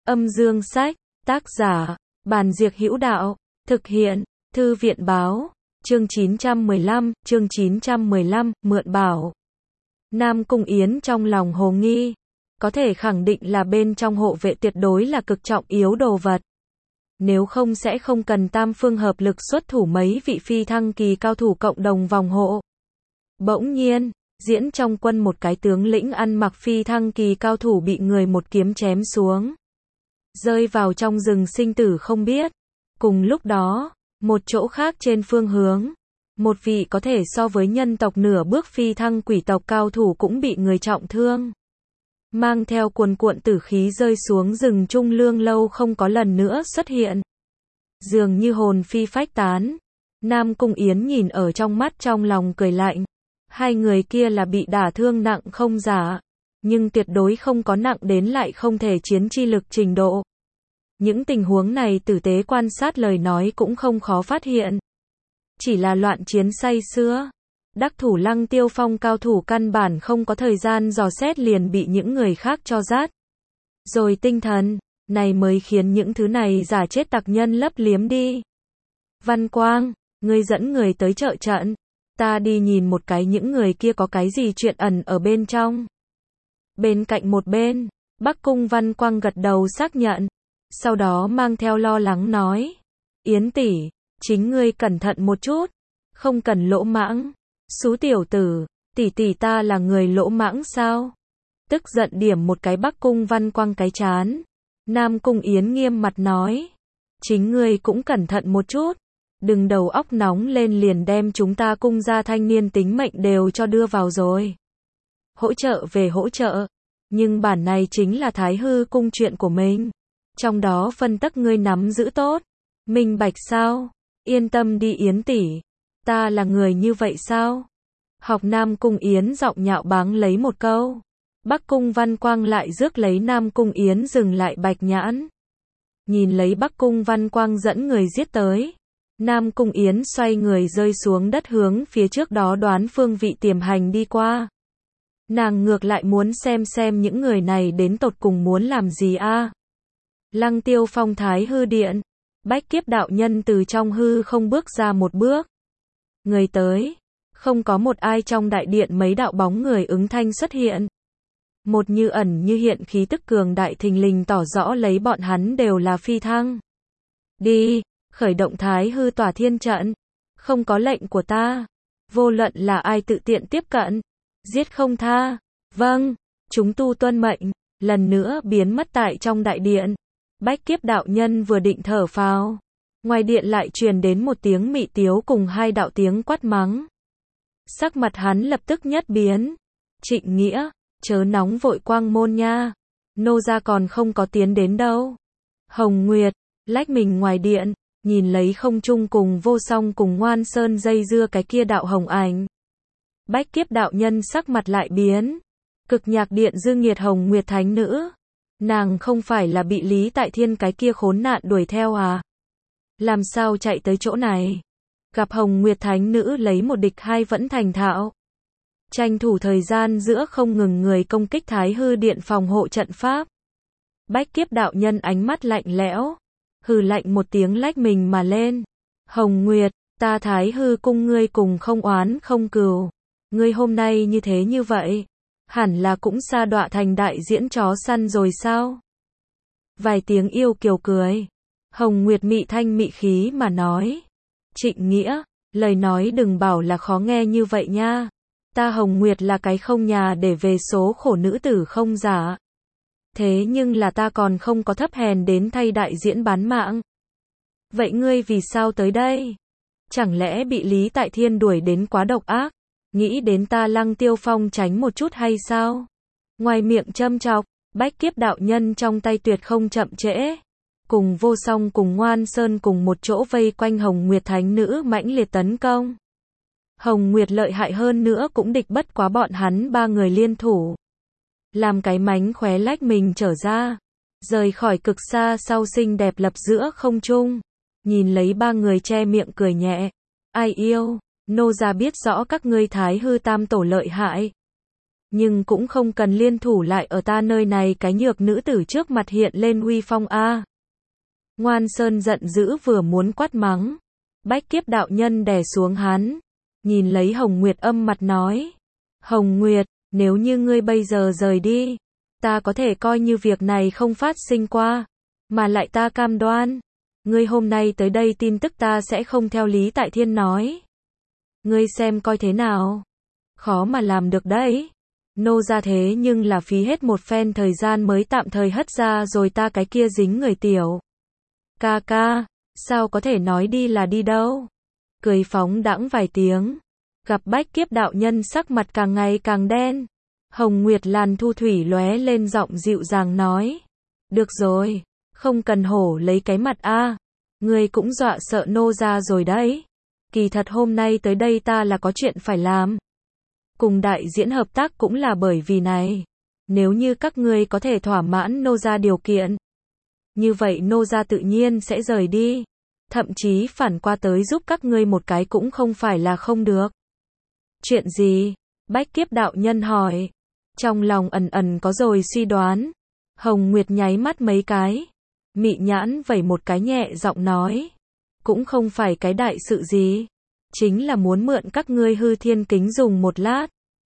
Âm dương sách, tác giả, Bàn Diệc Hữu Đạo, thực hiện, Thư viện báo, chương 915, mượn bảo. Nam Cung Yến trong lòng hồ nghi, có thể khẳng định là bên trong hộ vệ tuyệt đối là cực trọng yếu đồ vật. Nếu không sẽ không cần tam phương hợp lực xuất thủ mấy vị phi thăng kỳ cao thủ cộng đồng vòng hộ. Bỗng nhiên, diễn trong quân một cái tướng lĩnh ăn mặc phi thăng kỳ cao thủ bị người một kiếm chém xuống. Rơi vào trong rừng sinh tử không biết. Cùng lúc đó, một chỗ khác trên phương hướng, một vị có thể so với nhân tộc nửa bước phi thăng quỷ tộc cao thủ cũng bị người trọng thương. Mang theo cuồn cuộn tử khí rơi xuống rừng trung lương lâu không có lần nữa xuất hiện. Dường như hồn phi phách tán. Nam Cung Yến nhìn ở trong mắt trong lòng cười lạnh. Hai người kia là bị đả thương nặng không giả, nhưng tuyệt đối không có nặng đến lại không thể chiến chi lực trình độ. Những tình huống này tử tế quan sát lời nói cũng không khó phát hiện. Chỉ là loạn chiến say sưa. Đắc thủ Lăng Tiêu Phong cao thủ căn bản không có thời gian dò xét liền bị những người khác cho rát. Rồi tinh thần, này mới khiến những thứ này giả chết tặc nhân lấp liếm đi. Văn Quang, ngươi dẫn người tới trợ trận. Ta đi nhìn một cái những người kia có cái gì chuyện ẩn ở bên trong. Bên cạnh một bên, Bắc Cung Văn Quang gật đầu xác nhận. Sau đó mang theo lo lắng nói. Yến tỷ, chính ngươi cẩn thận một chút. Không cần lỗ mãng. Xú tiểu tử, tỷ tỷ ta là người lỗ mãng sao? Tức giận điểm một cái Bắc Cung Văn Quang cái chán. Nam Cung Yến nghiêm mặt nói. Chính ngươi cũng cẩn thận một chút. Đừng đầu óc nóng lên liền đem chúng ta cung gia thanh niên tính mệnh đều cho đưa vào rồi. Hỗ trợ về hỗ trợ. Nhưng bản này chính là Thái Hư cung chuyện của mình. Trong đó phân tắc ngươi nắm giữ tốt. Minh bạch sao? Yên tâm đi Yến tỷ. Ta là người như vậy sao? Học Nam Cung Yến giọng nhạo báng lấy một câu. Bắc Cung Văn Quang lại rước lấy Nam Cung Yến dừng lại bạch nhãn. Nhìn lấy Bắc Cung Văn Quang dẫn người giết tới. Nam Cung Yến xoay người rơi xuống đất hướng phía trước đó đoán phương vị tiềm hành đi qua. Nàng ngược lại muốn xem những người này đến tột cùng muốn làm gì a. Lăng Tiêu Phong Thái Hư Điện. Bách Kiếp đạo nhân từ trong hư không bước ra một bước. Người tới. Không có một ai trong đại điện mấy đạo bóng người ứng thanh xuất hiện. Một như ẩn như hiện khí tức cường đại thình lình tỏ rõ lấy bọn hắn đều là phi thăng. Đi, khởi động Thái Hư Tỏa Thiên trận. Không có lệnh của ta. Vô luận là ai tự tiện tiếp cận. Giết không tha. Vâng, chúng tu tuân mệnh. Lần nữa biến mất tại trong đại điện. Bách Kiếp đạo nhân vừa định thở phào. Ngoài điện lại truyền đến một tiếng mị tiếu cùng hai đạo tiếng quát mắng. Sắc mặt hắn lập tức nhất biến. Trịnh Nghĩa, chớ nóng vội quang môn nha. Nô gia còn không có tiến đến đâu. Hồng Nguyệt, lách mình ngoài điện, nhìn lấy không trung cùng Vô Song cùng Ngoan Sơn dây dưa cái kia đạo hồng ảnh. Bách Kiếp đạo nhân sắc mặt lại biến. Cực Nhạc Điện Dương Nghiệt Hồng Nguyệt Thánh Nữ. Nàng không phải là bị Lý Tại Thiên cái kia khốn nạn đuổi theo à? Làm sao chạy tới chỗ này? Gặp Hồng Nguyệt Thánh Nữ lấy một địch hai vẫn thành thạo. Tranh thủ thời gian giữa không ngừng người công kích Thái Hư Điện phòng hộ trận pháp. Bách Kiếp đạo nhân ánh mắt lạnh lẽo. Hừ lạnh một tiếng lách mình mà lên. Hồng Nguyệt, ta Thái Hư cung ngươi cùng không oán không cừu. Ngươi hôm nay như thế như vậy. Hẳn là cũng sa đọa thành đại diễn chó săn rồi sao? Vài tiếng yêu kiều cười. Hồng Nguyệt mị thanh mị khí mà nói. Trịnh Nghĩa, lời nói đừng bảo là khó nghe như vậy nha. Ta Hồng Nguyệt là cái không nhà để về số khổ nữ tử không giả. Thế nhưng là ta còn không có thấp hèn đến thay đại diễn bán mạng. Vậy ngươi vì sao tới đây? Chẳng lẽ bị Lý Tại Thiên đuổi đến quá độc ác? Nghĩ đến ta Lăng Tiêu Phong tránh một chút hay sao? Ngoài miệng châm chọc, Bách Kiếp đạo nhân trong tay tuyệt không chậm trễ. Cùng Vô Song cùng Ngoan Sơn cùng một chỗ vây quanh Hồng Nguyệt Thánh Nữ mãnh liệt tấn công. Hồng Nguyệt lợi hại hơn nữa cũng địch bất quá bọn hắn ba người liên thủ. Làm cái mánh khóe lách mình trở ra. Rời khỏi cực xa sau xinh đẹp lập giữa không trung. Nhìn lấy ba người che miệng cười nhẹ. Ai yêu, nô gia biết rõ các ngươi Thái Hư tam tổ lợi hại. Nhưng cũng không cần liên thủ lại ở ta nơi này, cái nhược nữ tử trước mặt hiện lên uy phong a. Ngoan Sơn giận dữ vừa muốn quát mắng. Bách Kiếp đạo nhân đè xuống hắn, nhìn lấy Hồng Nguyệt âm mặt nói. Hồng Nguyệt, nếu như ngươi bây giờ rời đi, ta có thể coi như việc này không phát sinh qua, mà lại ta cam đoan, ngươi hôm nay tới đây tin tức ta sẽ không theo Lý Tại Thiên nói. Ngươi xem coi thế nào? Khó mà làm được đấy. Nô ra thế nhưng là phí hết một phen thời gian mới tạm thời hất ra rồi ta cái kia dính người tiểu. Ca ca, sao có thể nói đi là đi đâu? Cười phóng đãng vài tiếng. Gặp Bách Kiếp đạo nhân sắc mặt càng ngày càng đen. Hồng Nguyệt Lan thu thủy lóe lên giọng dịu dàng nói. Được rồi, không cần hổ lấy cái mặt a. Ngươi cũng dọa sợ nô ra rồi đấy. Kỳ thật hôm nay tới đây ta là có chuyện phải làm. Cùng đại diễn hợp tác cũng là bởi vì này. Nếu như các ngươi có thể thỏa mãn nô ra điều kiện, như vậy nô ra tự nhiên sẽ rời đi. Thậm chí phản qua tới giúp các ngươi một cái cũng không phải là không được. Chuyện gì? Bách Kiếp đạo nhân hỏi. Trong lòng ẩn ẩn có rồi suy đoán. Hồng Nguyệt nháy mắt mấy cái. Mị nhãn vẩy một cái nhẹ giọng nói. Cũng không phải cái đại sự gì. Chính là muốn mượn các ngươi hư thiên kính dùng một lát.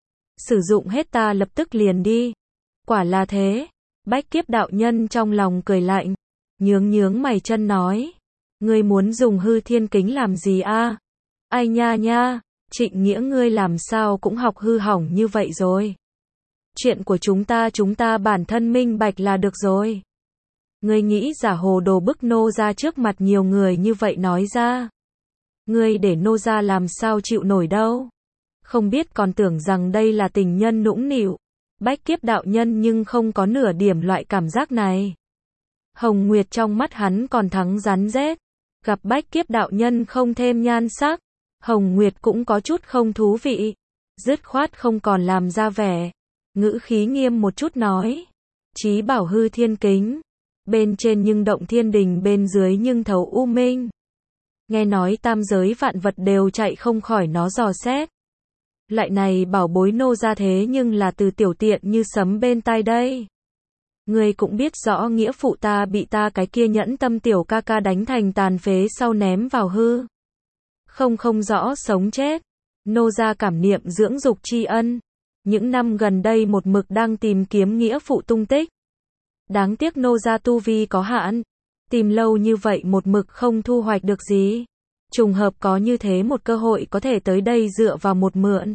Sử dụng hết ta lập tức liền đi. Quả là thế. Bách Kiếp đạo nhân trong lòng cười lạnh. Nhướng mày chân nói. Ngươi muốn dùng hư thiên kính làm gì a? Ai nha nha, Trịnh Nghĩa ngươi làm sao cũng học hư hỏng như vậy rồi. Chuyện của chúng ta bản thân minh bạch là được rồi. Ngươi nghĩ giả hồ đồ bức nô ra trước mặt nhiều người như vậy nói ra. Ngươi để nô ra làm sao chịu nổi đâu. Không biết còn tưởng rằng đây là tình nhân nũng nịu. Bách Kiếp đạo nhân nhưng không có nửa điểm loại cảm giác này. Hồng Nguyệt trong mắt hắn còn thắng rắn rết. Gặp Bách Kiếp đạo nhân không thêm nhan sắc, Hồng Nguyệt cũng có chút không thú vị. Dứt khoát không còn làm ra vẻ. Ngữ khí nghiêm một chút nói. Chí bảo hư thiên kính. Bên trên nhưng động thiên đình, bên dưới nhưng thấu u minh. Nghe nói tam giới vạn vật đều chạy không khỏi nó dò xét. Lại này bảo bối nô ra thế nhưng là từ tiểu tiện như sấm bên tai đây. Ngươi cũng biết rõ nghĩa phụ ta bị ta cái kia nhẫn tâm tiểu ca ca đánh thành tàn phế sau ném vào hư. Không rõ sống chết. Nô ra cảm niệm dưỡng dục tri ân. Những năm gần đây một mực đang tìm kiếm nghĩa phụ tung tích. Đáng tiếc nô ra tu vi có hạn. Tìm lâu như vậy một mực không thu hoạch được gì. Trùng hợp có như thế một cơ hội có thể tới đây dựa vào một mượn.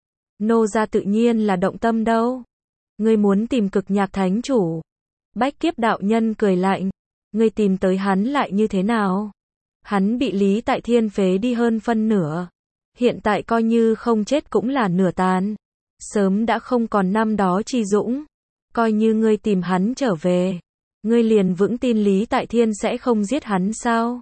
Nô ra tự nhiên là động tâm đâu. Ngươi muốn tìm Cực Nhạc Thánh Chủ. Bách Kiếp đạo nhân cười lạnh. Ngươi tìm tới hắn lại như thế nào? Hắn bị Lý Tại Thiên phế đi hơn phân nửa. Hiện tại coi như không chết cũng là nửa tàn. Sớm đã không còn năm đó chi dũng. Coi như ngươi tìm hắn trở về. Ngươi liền vững tin Lý Tại Thiên sẽ không giết hắn sao?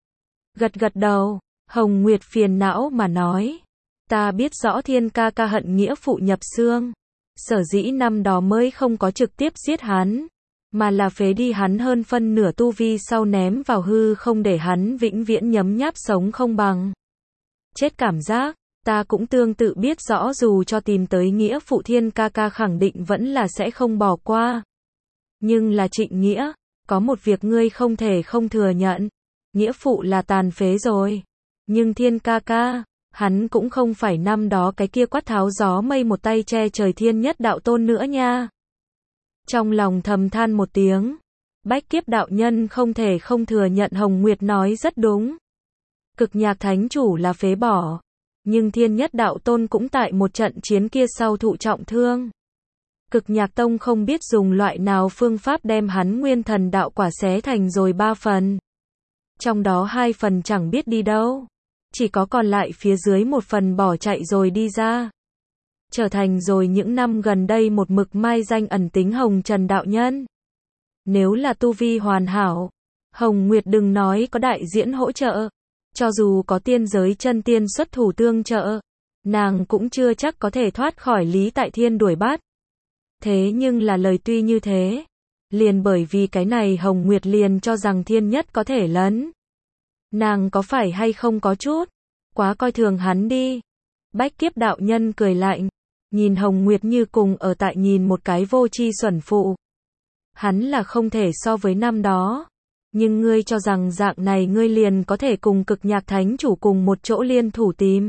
Gật đầu, Hồng Nguyệt phiền não mà nói. Ta biết rõ Thiên ca ca hận nghĩa phụ nhập xương. Sở dĩ năm đó mới không có trực tiếp giết hắn, mà là phế đi hắn hơn phân nửa tu vi sau ném vào hư không để hắn vĩnh viễn nhấm nháp sống không bằng chết cảm giác. Ta cũng tương tự biết rõ dù cho tìm tới nghĩa phụ Thiên ca ca khẳng định vẫn là sẽ không bỏ qua. Nhưng là Trịnh Nghĩa, có một việc ngươi không thể không thừa nhận. Nghĩa phụ là tàn phế rồi. Nhưng Thiên ca ca, hắn cũng không phải năm đó cái kia quát tháo gió mây một tay che trời thiên nhất đạo tôn nữa nha. Trong lòng thầm than một tiếng. Bách Kiếp đạo nhân không thể không thừa nhận Hồng Nguyệt nói rất đúng. Cực Nhạc Thánh Chủ là phế bỏ. Nhưng thiên nhất đạo tôn cũng tại một trận chiến kia sau thụ trọng thương. Cực Nhạc Tông không biết dùng loại nào phương pháp đem hắn nguyên thần đạo quả xé thành rồi 3 phần. Trong đó 2 phần chẳng biết đi đâu. Chỉ có còn lại phía dưới 1 phần bỏ chạy rồi đi ra. Trở thành rồi những năm gần đây một mực mai danh ẩn tính Hồng Trần đạo nhân. Nếu là tu vi hoàn hảo, Hồng Nguyệt đừng nói có đại diễn hỗ trợ. Cho dù có tiên giới chân tiên xuất thủ tương trợ, nàng cũng chưa chắc có thể thoát khỏi Lý Tại Thiên đuổi bắt. Thế nhưng là lời tuy như thế, liền bởi vì cái này Hồng Nguyệt liền cho rằng thiên nhất có thể lấn. Nàng có phải hay không có chút quá coi thường hắn đi. Bách Kiếp đạo nhân cười lạnh. nhìn Hồng Nguyệt như cùng ở tại nhìn một cái vô tri xuẩn phụ. Hắn là không thể so với năm đó. Nhưng ngươi cho rằng dạng này ngươi liền có thể cùng Cực Nhạc Thánh Chủ cùng một chỗ liên thủ tìm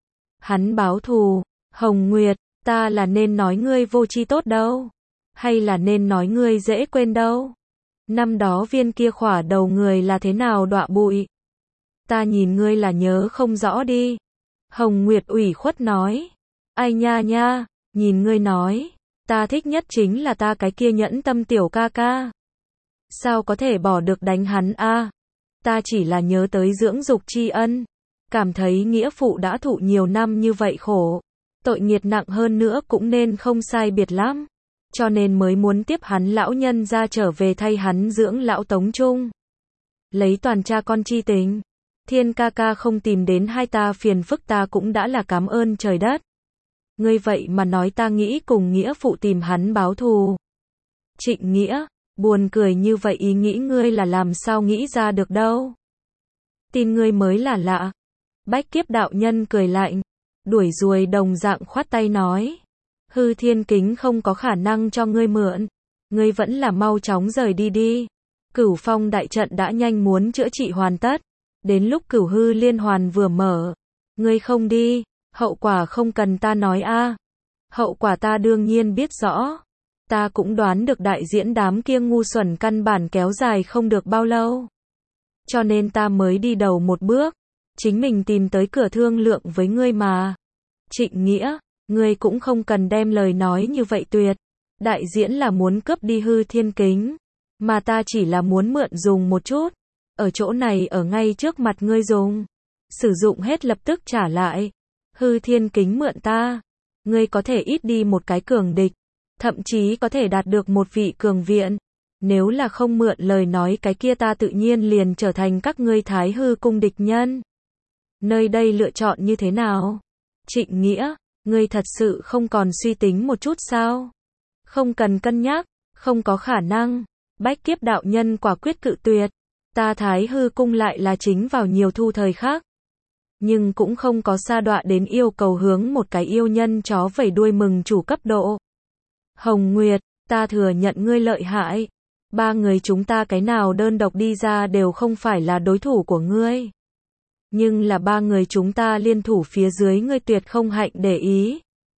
hắn báo thù. Hồng Nguyệt, ta là nên nói ngươi vô tri tốt đâu, hay là nên nói ngươi dễ quên đâu? Năm đó viên kia khỏa đầu người là thế nào đọa bụi? Ta nhìn ngươi là nhớ không rõ đi. Hồng Nguyệt ủy khuất nói. Ai nha nha, nhìn ngươi nói, ta thích nhất chính là ta cái kia nhẫn tâm tiểu ca ca. Sao có thể bỏ được đánh hắn a? Ta chỉ là nhớ tới dưỡng dục tri ân, cảm thấy nghĩa phụ đã thụ nhiều năm như vậy khổ, tội nghiệt nặng hơn nữa cũng nên không sai biệt lắm, cho nên mới muốn tiếp hắn lão nhân ra trở về thay hắn dưỡng lão Tống Trung. Lấy toàn cha con chi tình, Thiên ca ca không tìm đến hai ta phiền phức ta cũng đã là cảm ơn trời đất. Ngươi vậy mà nói ta nghĩ cùng nghĩa phụ tìm hắn báo thù. Trịnh Nghĩa, buồn cười như vậy ý nghĩ ngươi là làm sao nghĩ ra được đâu. Tin ngươi mới là lạ. Bách Kiếp đạo nhân cười lạnh, đuổi ruồi đồng dạng khoát tay nói. Hư Thiên Kính không có khả năng cho ngươi mượn. Ngươi vẫn là mau chóng rời đi đi. Cửu Phong đại trận đã nhanh muốn chữa trị hoàn tất. Đến lúc Cửu Hư liên hoàn vừa mở. Ngươi không đi, hậu quả không cần ta nói a. Hậu quả ta đương nhiên biết rõ. Ta cũng đoán được đại diễn đám kia ngu xuẩn căn bản kéo dài không được bao lâu. Cho nên ta mới đi đầu một bước. Chính mình tìm tới cửa thương lượng với ngươi mà. Trịnh Nghĩa, ngươi cũng không cần đem lời nói như vậy tuyệt. Đại diễn là muốn cướp đi Hư Thiên Kính. Mà ta chỉ là muốn mượn dùng một chút. Ở chỗ này ở ngay trước mặt ngươi dùng. Sử dụng hết lập tức trả lại. Hư Thiên Kính mượn ta. Ngươi có thể ít đi một cái cường địch. Thậm chí có thể đạt được một vị cường viện. Nếu là không mượn lời nói cái kia ta tự nhiên liền trở thành các ngươi Thái Hư cung địch nhân. Nơi đây lựa chọn như thế nào? Trịnh Nghĩa, ngươi thật sự không còn suy tính một chút sao? Không cần cân nhắc, không có khả năng. Bách Kiếp đạo nhân quả quyết cự tuyệt. Ta Thái Hư cung lại là chính vào nhiều thu thời khác. Nhưng cũng không có sa đọa đến yêu cầu hướng một cái yêu nhân chó vẩy đuôi mừng chủ cấp độ. Hồng Nguyệt, ta thừa nhận ngươi lợi hại. Ba người chúng ta cái nào đơn độc đi ra đều không phải là đối thủ của ngươi. Nhưng là ba người chúng ta liên thủ phía dưới ngươi tuyệt không hạnh để ý.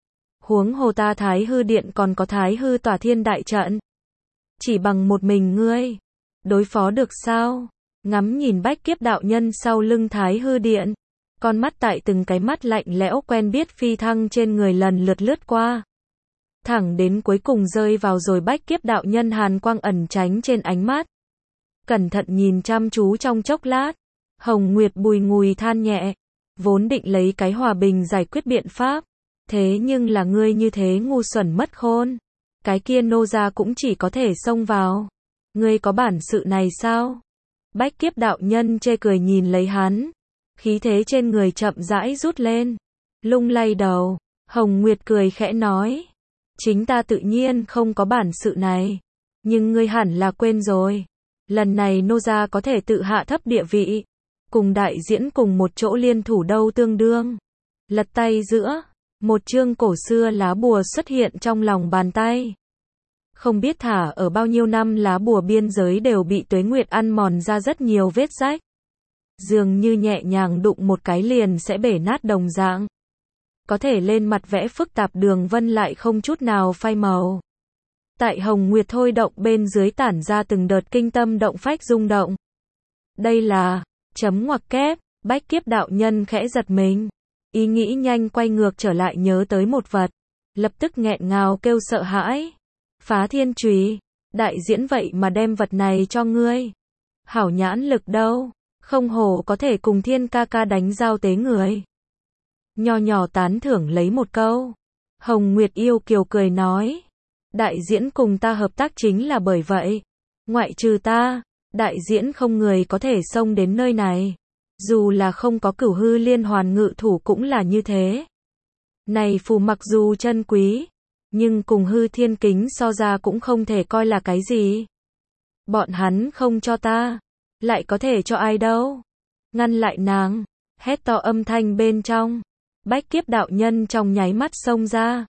Huống hồ ta Thái Hư điện còn có Thái Hư tỏa thiên đại trận. Chỉ bằng một mình ngươi. Đối phó được sao? Ngắm nhìn Bách Kiếp đạo nhân sau lưng Thái Hư điện. Con mắt tại từng cái mắt lạnh lẽo quen biết phi thăng trên người lần lượt lướt qua. Thẳng đến cuối cùng rơi vào rồi Bách Kiếp đạo nhân hàn quang ẩn tránh trên ánh mắt. Cẩn thận nhìn chăm chú trong chốc lát. Hồng Nguyệt bùi ngùi than nhẹ. Vốn định lấy cái hòa bình giải quyết biện pháp. Thế nhưng là ngươi như thế ngu xuẩn mất khôn. Cái kia nô gia cũng chỉ có thể xông vào. Ngươi có bản sự này sao? Bách Kiếp đạo nhân chê cười nhìn lấy hắn. Khí thế trên người chậm rãi rút lên. Lung lay đầu. Hồng Nguyệt cười khẽ nói. Chính ta tự nhiên không có bản sự này. Nhưng ngươi hẳn là quên rồi. Lần này nô gia có thể tự hạ thấp địa vị. Cùng đại diễn cùng một chỗ liên thủ đâu tương đương. Lật tay giữa. Một chương cổ xưa lá bùa xuất hiện trong lòng bàn tay. Không biết thả ở bao nhiêu năm lá bùa biên giới đều bị tuế nguyệt ăn mòn ra rất nhiều vết rách. Dường như nhẹ nhàng đụng một cái liền sẽ bể nát đồng dạng. Có thể lên mặt vẽ phức tạp đường vân lại không chút nào phai màu. Tại Hồng Nguyệt thôi động bên dưới tản ra từng đợt kinh tâm động phách rung động. Đây là, chấm ngoặc kép, Bách Kiếp đạo nhân khẽ giật mình. Ý nghĩ nhanh quay ngược trở lại nhớ tới một vật. Lập tức nghẹn ngào kêu sợ hãi. Phá thiên chùy, đại diễn vậy mà đem vật này cho ngươi. Hảo nhãn lực đâu, không hổ có thể cùng Thiên ca ca đánh giao tế người. Nho nhỏ tán thưởng lấy một câu. Hồng Nguyệt yêu kiều cười nói. Đại diễn cùng ta hợp tác chính là bởi vậy. Ngoại trừ ta, đại diễn không người có thể xông đến nơi này. Dù là không có Cửu Hư liên hoàn ngự thủ cũng là như thế. Này phù mặc dù chân quý, nhưng cùng Hư Thiên Kính so ra cũng không thể coi là cái gì. Bọn hắn không cho ta, lại có thể cho ai đâu. Ngăn lại nàng, hét to âm thanh bên trong. Bách Kiếp đạo nhân trong nháy mắt xông ra.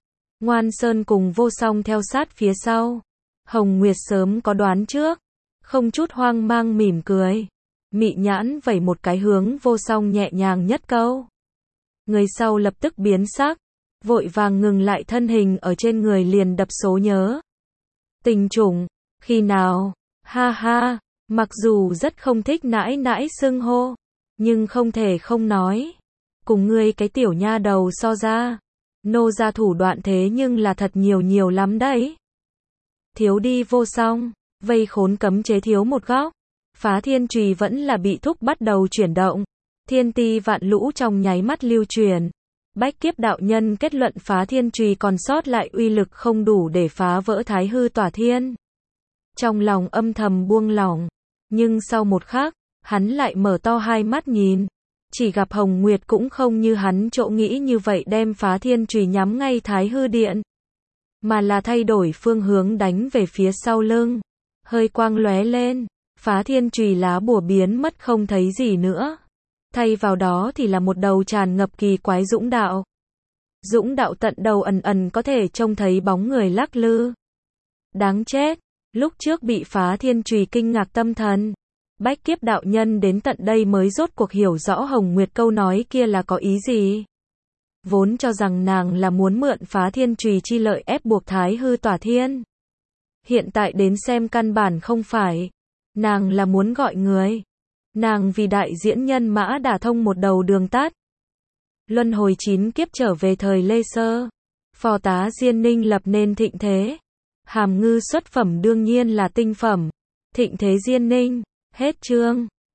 Ngoan Sơn cùng Vô Song theo sát phía sau. Hồng Nguyệt sớm có đoán trước, không chút hoang mang mỉm cười. Mị nhãn vẩy một cái hướng Vô Song nhẹ nhàng nhất câu. Người sau lập tức biến sắc, vội vàng ngừng lại thân hình ở trên người liền đập số nhớ. Tình chủng, khi nào? Ha ha, mặc dù rất không thích nãi nãi xưng hô, nhưng không thể không nói. Cùng ngươi cái tiểu nha đầu so ra, nô ra thủ đoạn thế nhưng là thật nhiều lắm đấy. Thiếu đi Vô Song, vây khốn cấm chế thiếu một góc. Phá thiên chùy vẫn là bị thúc bắt đầu chuyển động. Thiên ti vạn lũ trong nháy mắt lưu truyền. Bách Kiếp đạo nhân kết luận phá thiên chùy còn sót lại uy lực không đủ để phá vỡ thái hư tỏa thiên. Trong lòng âm thầm buông lỏng, nhưng sau một khắc, hắn lại mở to hai mắt nhìn. Chỉ gặp Hồng Nguyệt cũng không như hắn chỗ nghĩ như vậy đem phá thiên chùy nhắm ngay thái hư điện, mà là thay đổi phương hướng đánh về phía sau lưng. Hơi quang lóe lên, phá thiên chùy lá bùa biến mất không thấy gì nữa. Thay vào đó thì là một đầu tràn ngập kỳ quái dũng đạo. Dũng đạo tận đầu ẩn có thể trông thấy bóng người lắc lư. Đáng chết, lúc trước bị phá thiên chùy kinh ngạc tâm thần. Bách Kiếp đạo nhân đến tận đây mới rốt cuộc hiểu rõ Hồng Nguyệt câu nói kia là có ý gì. Vốn cho rằng nàng là muốn mượn phá thiên chùy chi lợi ép buộc thái hư tỏa thiên. Hiện tại đến xem căn bản không phải. Nàng là muốn gọi người. Nàng vì đại diễn nhân mã đả thông một đầu đường tắt. Luân hồi 9 kiếp trở về thời Lê Sơ. Phò tá Diên Ninh lập nên thịnh thế. Hàm Ngư xuất phẩm đương nhiên là tinh phẩm. Thịnh thế Diên Ninh. Hết chương.